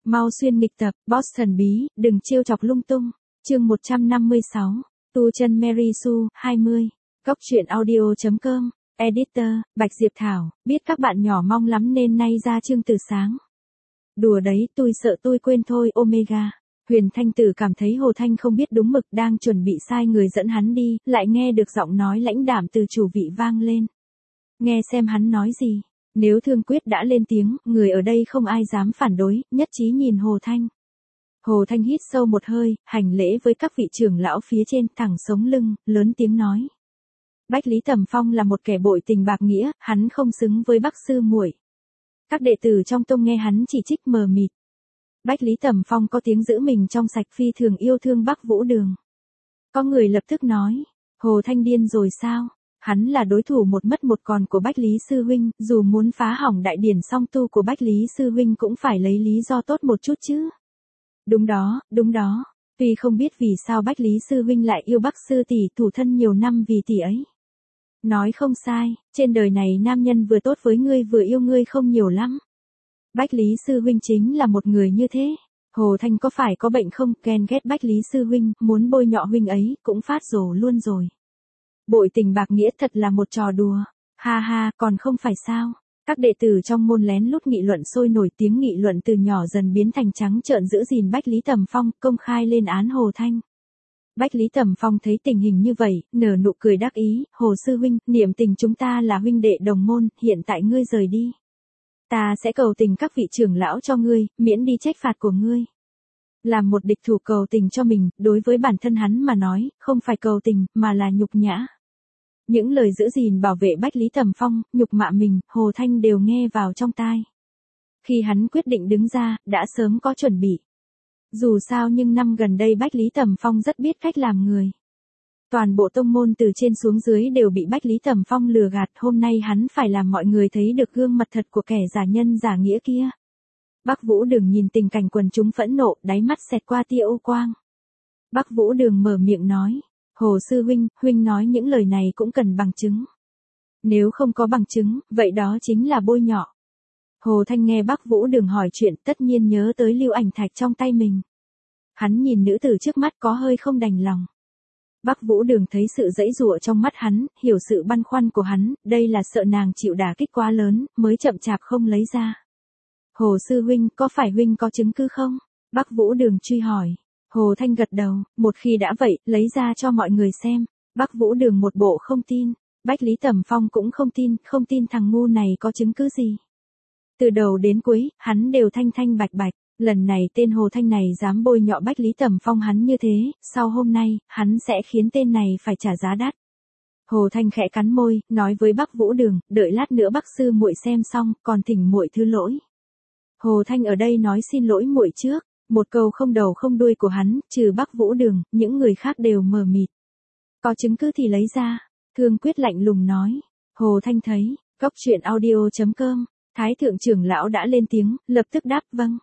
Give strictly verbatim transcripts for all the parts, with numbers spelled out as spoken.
Mau xuyên nghịch tập, boss thần bí, đừng trêu chọc lung tung. Chương một trăm năm mươi sáu, tu chân Mary Sue, hai mươi. Góc truyện audio chấm com, Editor, Bạch Diệp Thảo, biết các bạn nhỏ mong lắm nên nay ra chương từ sáng. Đùa đấy, tôi sợ tôi quên thôi, Omega. Huyền Thanh Tử cảm thấy Hồ Thanh không biết đúng mực, đang chuẩn bị sai người dẫn hắn đi, lại nghe được giọng nói lãnh đạm từ chủ vị vang lên. Nghe xem hắn nói gì. Nếu Thương Quyết đã lên tiếng, người ở đây không ai dám phản đối, nhất trí nhìn Hồ Thanh. Hồ Thanh hít sâu một hơi, hành lễ với các vị trưởng lão phía trên, thẳng sống lưng, lớn tiếng nói. Bách Lý Tầm Phong là một kẻ bội tình bạc nghĩa, hắn không xứng với Bắc sư muội. Các đệ tử trong tông nghe hắn chỉ trích mờ mịt. Bách Lý Tầm Phong có tiếng giữ mình trong sạch, phi thường yêu thương Bắc Vũ Đường. Có người lập tức nói, Hồ Thanh điên rồi sao? Hắn là đối thủ một mất một còn của Bách Lý Sư Huynh, dù muốn phá hỏng đại điển song tu của Bách Lý Sư Huynh cũng phải lấy lý do tốt một chút chứ. Đúng đó, đúng đó, tuy không biết vì sao Bách Lý Sư Huynh lại yêu Bắc Sư tỷ thủ thân nhiều năm vì tỷ ấy. Nói không sai, trên đời này nam nhân vừa tốt với ngươi vừa yêu ngươi không nhiều lắm. Bách Lý Sư Huynh chính là một người như thế. Hồ Thanh có phải có bệnh không, ghen ghét Bách Lý Sư Huynh, muốn bôi nhọ huynh ấy, cũng phát rồ luôn rồi. Bội tình bạc nghĩa thật là một trò đùa. Ha ha, còn không phải sao. Các đệ tử trong môn lén lút nghị luận sôi nổi, tiếng nghị luận từ nhỏ dần biến thành trắng trợn giữ gìn Bách Lý Tầm Phong, công khai lên án Hồ Thanh. Bách Lý Tầm Phong thấy tình hình như vậy, nở nụ cười đắc ý, Hồ Sư Huynh, niệm tình chúng ta là huynh đệ đồng môn, hiện tại ngươi rời đi. Ta sẽ cầu tình các vị trưởng lão cho ngươi, miễn đi trách phạt của ngươi. Làm một địch thủ cầu tình cho mình, đối với bản thân hắn mà nói, không phải cầu tình, mà là nhục nhã. Những lời giữ gìn bảo vệ Bách Lý Tầm Phong, nhục mạ mình, Hồ Thanh đều nghe vào trong tai. Khi hắn quyết định đứng ra, đã sớm có chuẩn bị. Dù sao nhưng năm gần đây Bách Lý Tầm Phong rất biết cách làm người. Toàn bộ tông môn từ trên xuống dưới đều bị Bách Lý Tầm Phong lừa gạt, hôm nay hắn phải làm mọi người thấy được gương mặt thật của kẻ giả nhân giả nghĩa kia. Bắc Vũ Đường nhìn tình cảnh quần chúng phẫn nộ, đáy mắt xẹt qua tia u quang. Bắc Vũ Đường mở miệng nói, Hồ Sư Huynh, Huynh nói những lời này cũng cần bằng chứng. Nếu không có bằng chứng, vậy đó chính là bôi nhọ. Hồ Thanh nghe Bắc Vũ Đường hỏi chuyện, tất nhiên nhớ tới lưu ảnh thạch trong tay mình. Hắn nhìn nữ tử trước mắt có hơi không đành lòng. Bắc Vũ Đường thấy sự dãy dụa trong mắt hắn, hiểu sự băn khoăn của hắn, đây là sợ nàng chịu đả kích quá lớn, mới chậm chạp không lấy ra. Hồ Sư Huynh, có phải Huynh có chứng cứ không? Bắc Vũ Đường truy hỏi. Hồ Thanh gật đầu, một khi đã vậy, lấy ra cho mọi người xem. Bắc Vũ Đường một bộ không tin, Bách Lý Tầm Phong cũng không tin, không tin thằng ngu này có chứng cứ gì. Từ đầu đến cuối, hắn đều thanh thanh bạch bạch, lần này tên Hồ Thanh này dám bôi nhọ Bách Lý Tầm Phong hắn như thế, sau hôm nay, hắn sẽ khiến tên này phải trả giá đắt. Hồ Thanh khẽ cắn môi, nói với Bắc Vũ Đường, đợi lát nữa Bắc sư muội xem xong, còn thỉnh muội thứ lỗi. Hồ Thanh ở đây nói xin lỗi muội trước. Một câu không đầu không đuôi của hắn, trừ Bắc Vũ Đường, những người khác đều mờ mịt. Có chứng cứ thì lấy ra. Thương Quyết lạnh lùng nói. Hồ Thanh thấy, góc truyện audio chấm com, Thái thượng trưởng lão đã lên tiếng, lập tức đáp vâng.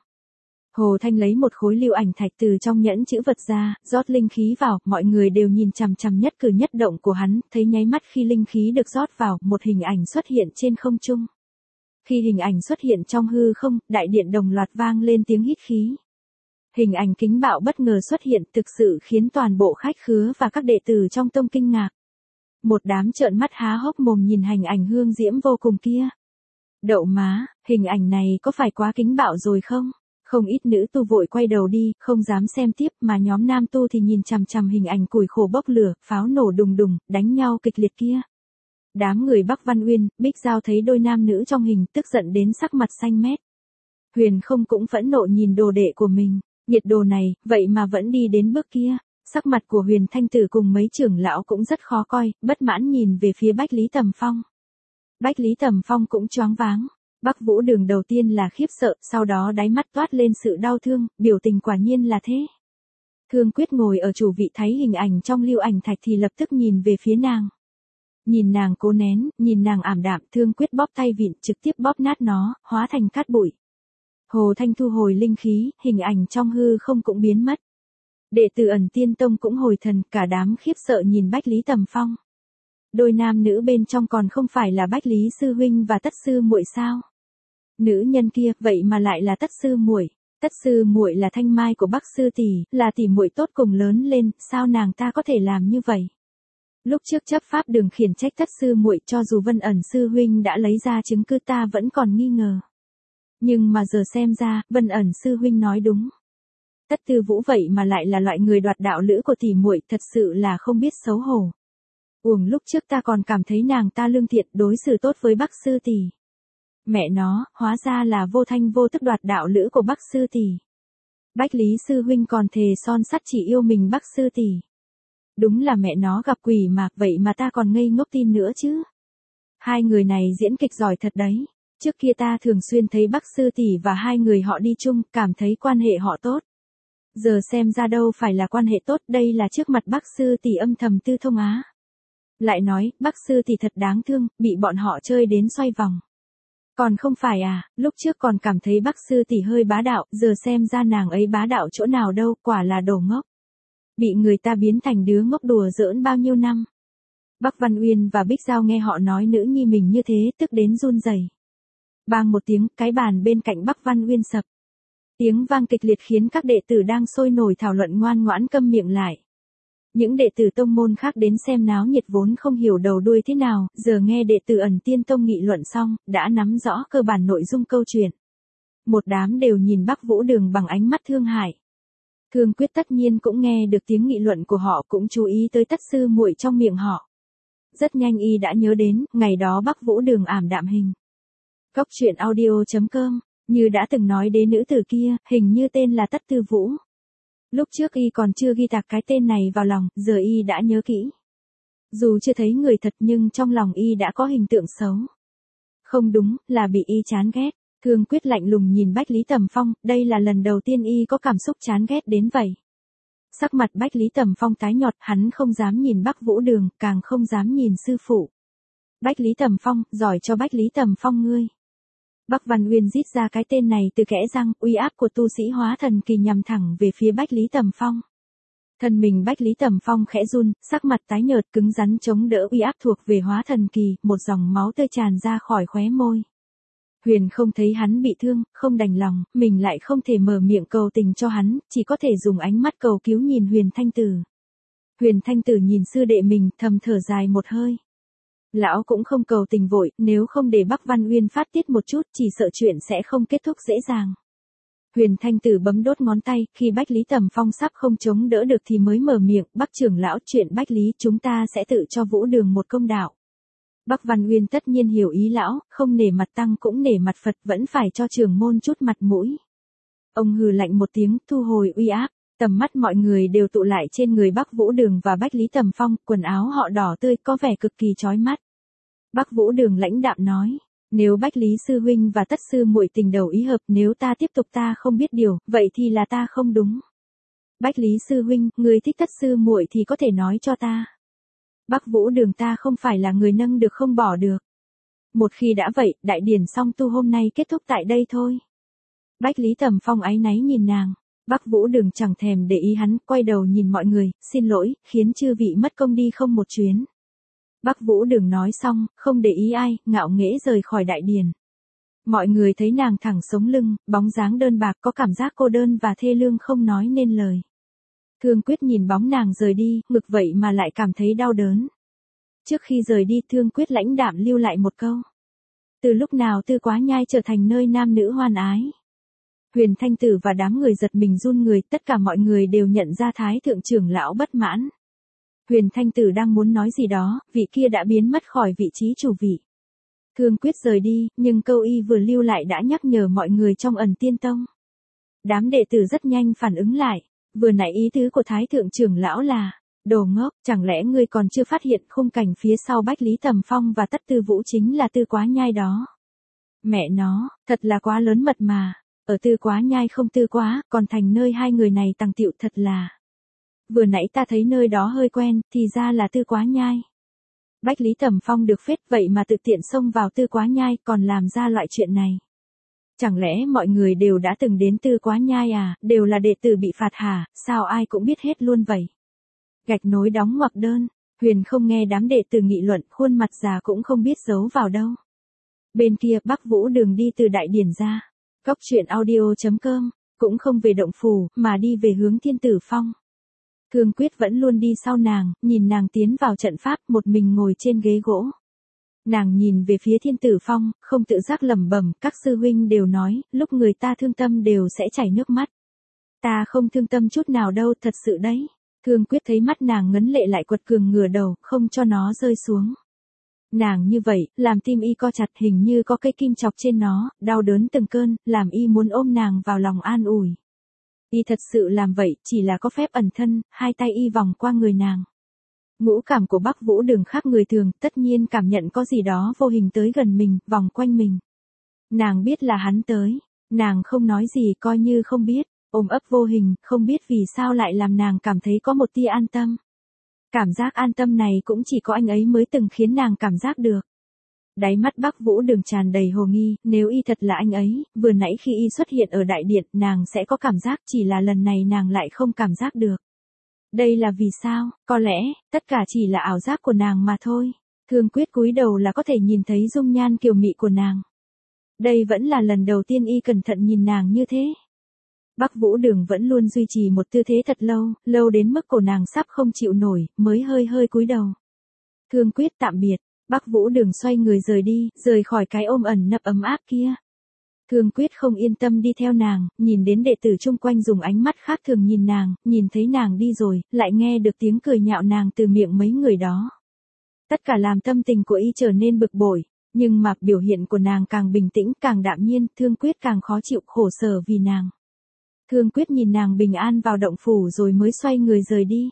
Hồ Thanh lấy một khối lưu ảnh thạch từ trong nhẫn chữ vật ra, rót linh khí vào, mọi người đều nhìn chằm chằm nhất cử nhất động của hắn, thấy nháy mắt khi linh khí được rót vào, một hình ảnh xuất hiện trên không trung. Khi hình ảnh xuất hiện trong hư không, đại điện đồng loạt vang lên tiếng hít khí. Hình ảnh kính bạo bất ngờ xuất hiện, thực sự khiến toàn bộ khách khứa và các đệ tử trong tông kinh ngạc. Một đám trợn mắt há hốc mồm nhìn hình ảnh hương diễm vô cùng kia. Đậu má, hình ảnh này có phải quá kính bạo rồi không? Không ít nữ tu vội quay đầu đi, không dám xem tiếp, mà nhóm nam tu thì nhìn chằm chằm hình ảnh củi khổ bốc lửa, pháo nổ đùng đùng, đánh nhau kịch liệt kia. Đám người Bắc Văn Uyên, Bích Giao thấy đôi nam nữ trong hình, tức giận đến sắc mặt xanh mét. Huyền Không cũng phẫn nộ nhìn đồ đệ của mình. Nhiệt đồ này, vậy mà vẫn đi đến bước kia. Sắc mặt của Huyền Thanh Tử cùng mấy trưởng lão cũng rất khó coi, bất mãn nhìn về phía Bách Lý Tầm Phong. Bách Lý Tầm Phong cũng choáng váng. Bắc Vũ Đường đầu tiên là khiếp sợ, sau đó đáy mắt toát lên sự đau thương, biểu tình quả nhiên là thế. Thương Quyết ngồi ở chủ vị thấy hình ảnh trong lưu ảnh thạch thì lập tức nhìn về phía nàng. Nhìn nàng cố nén, nhìn nàng ảm đạm, Thương Quyết bóp tay vịn, trực tiếp bóp nát nó, hóa thành cát bụi. Hồ Thanh thu hồi linh khí, hình ảnh trong hư không cũng biến mất. Đệ tử Ẩn Tiên Tông cũng hồi thần, cả đám khiếp sợ nhìn Bách Lý Tầm Phong. Đôi nam nữ bên trong còn không phải là Bách Lý Sư Huynh và Tất Sư muội sao? Nữ nhân kia, vậy mà lại là Tất Sư muội. Tất sư muội là thanh mai của Bắc sư tỷ, là tỷ muội tốt cùng lớn lên, sao nàng ta có thể làm như vậy? Lúc trước chấp pháp đường khiển trách tất sư muội, cho dù Vân ẩn sư huynh đã lấy ra chứng cứ ta vẫn còn nghi ngờ. Nhưng mà giờ xem ra, Vân ẩn sư huynh nói đúng. Tất Tư Vũ vậy mà lại là loại người đoạt đạo lữ của tỷ muội, thật sự là không biết xấu hổ. Uổng lúc trước ta còn cảm thấy nàng ta lương thiện, đối xử tốt với Bắc sư tỷ. Mẹ nó, hóa ra là vô thanh vô tức đoạt đạo lữ của Bắc sư tỷ. Bách Lý sư huynh còn thề son sắt chỉ yêu mình Bắc sư tỷ. Đúng là mẹ nó gặp quỷ mà, vậy mà ta còn ngây ngốc tin nữa chứ. Hai người này diễn kịch giỏi thật đấy. Trước kia ta thường xuyên thấy Bắc sư tỷ và hai người họ đi chung, cảm thấy quan hệ họ tốt. Giờ xem ra đâu phải là quan hệ tốt, đây là trước mặt Bắc sư tỷ âm thầm tư thông á. Lại nói, Bắc sư tỷ thật đáng thương, bị bọn họ chơi đến xoay vòng. Còn không phải à, lúc trước còn cảm thấy Bắc sư tỷ hơi bá đạo, giờ xem ra nàng ấy bá đạo chỗ nào đâu, quả là đồ ngốc. Bị người ta biến thành đứa ngốc đùa giỡn bao nhiêu năm. Bắc Văn Uyên và Bích Giao nghe họ nói nữ nhi mình như thế, tức đến run rẩy. Bang một tiếng, cái bàn bên cạnh Bắc Văn Uyên sập. Tiếng vang kịch liệt khiến các đệ tử đang sôi nổi thảo luận ngoan ngoãn câm miệng lại. Những đệ tử tông môn khác đến xem náo nhiệt vốn không hiểu đầu đuôi thế nào, giờ nghe đệ tử Ẩn Tiên Tông nghị luận xong, đã nắm rõ cơ bản nội dung câu chuyện. Một đám đều nhìn Bắc Vũ Đường bằng ánh mắt thương hại. Thương Quyết tất nhiên cũng nghe được tiếng nghị luận của họ, cũng chú ý tới tất sư muội trong miệng họ. Rất nhanh y đã nhớ đến, ngày đó Bắc Vũ Đường ảm đạm hình. Cốc truyện audio chấm com, như đã từng nói đến nữ tử kia, hình như tên là Tất Tư Vũ. Lúc trước y còn chưa ghi tạc cái tên này vào lòng, giờ y đã nhớ kỹ. Dù chưa thấy người thật nhưng trong lòng y đã có hình tượng xấu. Không đúng, là bị y chán ghét. Thương Quyết lạnh lùng nhìn Bách Lý Tầm Phong, đây là lần đầu tiên y có cảm xúc chán ghét đến vậy. Sắc mặt Bách Lý Tầm Phong tái nhợt, hắn không dám nhìn Bắc Vũ Đường, càng không dám nhìn sư phụ. Bách Lý Tầm Phong, giỏi cho Bách Lý Tầm Phong ngươi. Bắc Văn Uyên rít ra cái tên này từ kẽ răng, uy áp của tu sĩ hóa thần kỳ nhằm thẳng về phía Bách Lý Tầm Phong. Thân mình Bách Lý Tầm Phong khẽ run, sắc mặt tái nhợt cứng rắn chống đỡ uy áp thuộc về hóa thần kỳ, một dòng máu tươi tràn ra khỏi khóe môi. Huyền không thấy hắn bị thương, không đành lòng, mình lại không thể mở miệng cầu tình cho hắn, chỉ có thể dùng ánh mắt cầu cứu nhìn Huyền Thanh Tử. Huyền Thanh Tử nhìn sư đệ mình, thầm thở dài một hơi. Lão cũng không cầu tình vội, nếu không để Bắc Văn Uyên phát tiết một chút, chỉ sợ chuyện sẽ không kết thúc dễ dàng. Huyền Thanh Tử bấm đốt ngón tay, khi Bách Lý Tầm Phong sắp không chống đỡ được thì mới mở miệng, Bắc trưởng lão, chuyện Bách Lý chúng ta sẽ tự cho Vũ Đường một công đạo. Bắc Văn Uyên tất nhiên hiểu ý lão, không nể mặt tăng cũng nể mặt Phật, vẫn phải cho trưởng môn chút mặt mũi. Ông hừ lạnh một tiếng, thu hồi uy áp, tầm mắt mọi người đều tụ lại trên người Bắc Vũ Đường và Bách Lý Tầm Phong, quần áo họ đỏ tươi có vẻ cực kỳ chói mắt. Bắc Vũ Đường lãnh đạm nói, nếu Bách Lý sư huynh và Tất sư muội tình đầu ý hợp, nếu ta tiếp tục ta không biết điều, vậy thì là ta không đúng. Bách Lý sư huynh, người thích Tất sư muội thì có thể nói cho ta. Bắc Vũ Đường ta không phải là người nâng được không bỏ được. Một khi đã vậy, đại điển song tu hôm nay kết thúc tại đây thôi. Bách Lý Tầm Phong áy náy nhìn nàng. Bắc Vũ Đường chẳng thèm để ý hắn, quay đầu nhìn mọi người, xin lỗi, khiến chư vị mất công đi không một chuyến. Bắc Vũ Đường nói xong, không để ý ai, ngạo nghễ rời khỏi đại điển. Mọi người thấy nàng thẳng sống lưng, bóng dáng đơn bạc có cảm giác cô đơn và thê lương không nói nên lời. Thương Quyết nhìn bóng nàng rời đi, ngực vậy mà lại cảm thấy đau đớn. Trước khi rời đi, Thương Quyết lãnh đạm lưu lại một câu. Từ lúc nào Tư Quá Nhai trở thành nơi nam nữ hoan ái? Huyền Thanh Tử và đám người giật mình run người, tất cả mọi người đều nhận ra Thái thượng trưởng lão bất mãn. Huyền Thanh Tử đang muốn nói gì đó, vị kia đã biến mất khỏi vị trí chủ vị. Thương Quyết rời đi, nhưng câu y vừa lưu lại đã nhắc nhở mọi người trong Ẩn Tiên Tông. Đám đệ tử rất nhanh phản ứng lại, vừa nãy ý tứ của Thái thượng trưởng lão là, đồ ngốc, chẳng lẽ ngươi còn chưa phát hiện khung cảnh phía sau Bách Lý Tầm Phong và Tất Tư Vũ chính là Tư Quá Nhai đó. Mẹ nó, thật là quá lớn mật mà, ở Tư Quá Nhai không tư quá, còn thành nơi hai người này tàng tiệu thật là. Vừa nãy ta thấy nơi đó hơi quen, thì ra là Tư Quá Nhai. Bách Lý Tầm Phong được phết vậy mà tự tiện xông vào Tư Quá Nhai còn làm ra loại chuyện này. Chẳng lẽ mọi người đều đã từng đến Tư Quá Nhai à, đều là đệ tử bị phạt hả, sao ai cũng biết hết luôn vậy. Gạch nối đóng ngoặc đơn, Huyền không nghe đám đệ tử nghị luận, khuôn mặt già cũng không biết giấu vào đâu. Bên kia Bắc Vũ Đường đi từ đại điển ra. Cốc truyện audio chấm com cũng không về động phủ, mà đi về hướng Thiên Tử Phong. Thương Quyết vẫn luôn đi sau nàng, nhìn nàng tiến vào trận pháp, một mình ngồi trên ghế gỗ. Nàng nhìn về phía Thiên Tử Phong, không tự giác lẩm bẩm, các sư huynh đều nói, lúc người ta thương tâm đều sẽ chảy nước mắt. Ta không thương tâm chút nào đâu, thật sự đấy. Thương Quyết thấy mắt nàng ngấn lệ lại quật cường ngửa đầu, không cho nó rơi xuống. Nàng như vậy, làm tim y co chặt, hình như có cây kim chọc trên nó, đau đớn từng cơn, làm y muốn ôm nàng vào lòng an ủi. Y thật sự làm vậy, chỉ là có phép ẩn thân, hai tay y vòng qua người nàng. Ngũ cảm của Bắc Vũ Đường khác người thường, tất nhiên cảm nhận có gì đó vô hình tới gần mình, vòng quanh mình. Nàng biết là hắn tới, nàng không nói gì coi như không biết, ôm ấp vô hình, không biết vì sao lại làm nàng cảm thấy có một tia an tâm. Cảm giác an tâm này cũng chỉ có anh ấy mới từng khiến nàng cảm giác được. Đáy mắt Bắc Vũ Đường tràn đầy hồ nghi, nếu y thật là anh ấy, vừa nãy khi y xuất hiện ở đại điện, nàng sẽ có cảm giác, chỉ là lần này nàng lại không cảm giác được. Đây là vì sao? Có lẽ, tất cả chỉ là ảo giác của nàng mà thôi. Thương Quyết cúi đầu là có thể nhìn thấy dung nhan kiều mị của nàng. Đây vẫn là lần đầu tiên y cẩn thận nhìn nàng như thế. Bắc Vũ Đường vẫn luôn duy trì một tư thế thật lâu, lâu đến mức cổ nàng sắp không chịu nổi, mới hơi hơi cúi đầu. Thương Quyết tạm biệt, Bắc Vũ Đường xoay người rời đi, rời khỏi cái ôm ẩn nấp ấm áp kia. Thương Quyết không yên tâm đi theo nàng, nhìn đến đệ tử chung quanh dùng ánh mắt khác thường nhìn nàng, nhìn thấy nàng đi rồi, lại nghe được tiếng cười nhạo nàng từ miệng mấy người đó. Tất cả làm tâm tình của y trở nên bực bội, nhưng mà biểu hiện của nàng càng bình tĩnh, càng đạm nhiên, Thương Quyết càng khó chịu, khổ sở vì nàng. Thương Quyết nhìn nàng bình an vào động phủ rồi mới xoay người rời đi.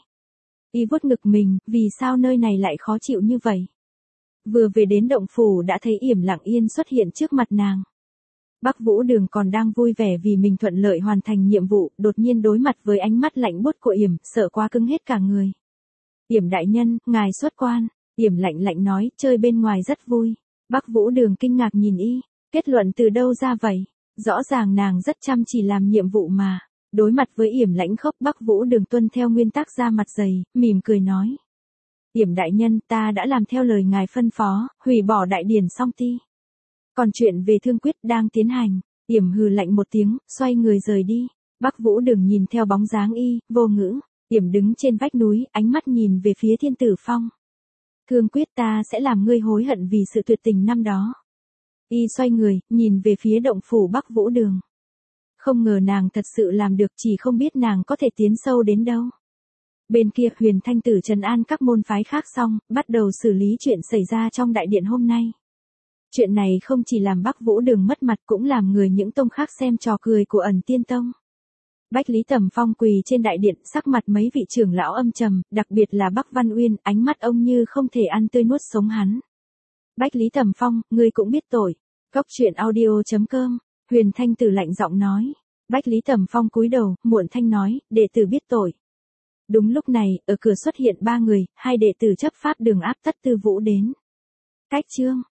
Y vuốt ngực mình, vì sao nơi này lại khó chịu như vậy? Vừa về đến động phủ đã thấy Yểm Lặng Yên xuất hiện trước mặt nàng. Bắc Vũ Đường còn đang vui vẻ vì mình thuận lợi hoàn thành nhiệm vụ, đột nhiên đối mặt với ánh mắt lạnh buốt của Yểm, sợ quá cứng hết cả người. Yểm đại nhân, ngài xuất quan. Yểm lạnh lạnh nói, chơi bên ngoài rất vui. Bắc Vũ Đường kinh ngạc nhìn y, kết luận từ đâu ra vậy? Rõ ràng nàng rất chăm chỉ làm nhiệm vụ mà. Đối mặt với Yểm lãnh khốc, Bắc Vũ Đường tuân theo nguyên tắc ra mặt dày, mỉm cười nói. Yểm đại nhân, ta đã làm theo lời ngài phân phó, hủy bỏ đại điển song ti. Còn chuyện về Thương Quyết đang tiến hành. Yểm hừ lạnh một tiếng, xoay người rời đi. Bắc Vũ Đường nhìn theo bóng dáng y, vô ngữ. Yểm đứng trên vách núi, ánh mắt nhìn về phía Thiên Tử Phong. Thương Quyết, ta sẽ làm ngươi hối hận vì sự tuyệt tình năm đó. Y xoay người, nhìn về phía động phủ Bắc Vũ Đường. Không ngờ nàng thật sự làm được, chỉ không biết nàng có thể tiến sâu đến đâu. Bên kia Huyền Thanh Tử trấn an các môn phái khác xong, bắt đầu xử lý chuyện xảy ra trong đại điện hôm nay. Chuyện này không chỉ làm Bắc Vũ Đường mất mặt cũng làm người những tông khác xem trò cười của Ẩn Tiên Tông. Bách Lý Tầm Phong quỳ trên đại điện, sắc mặt mấy vị trưởng lão âm trầm, đặc biệt là Bắc Văn Uyên, ánh mắt ông như không thể ăn tươi nuốt sống hắn. Bách Lý Tầm Phong, ngươi cũng biết tội. Góc truyện audio chấm com, Huyền Thanh Tử lạnh giọng nói. Bách Lý Tầm Phong cúi đầu, muộn thanh nói, đệ tử biết tội. Đúng lúc này, ở cửa xuất hiện ba người, hai đệ tử chấp pháp Đường Áp Tất Tư Vũ đến. Cách chương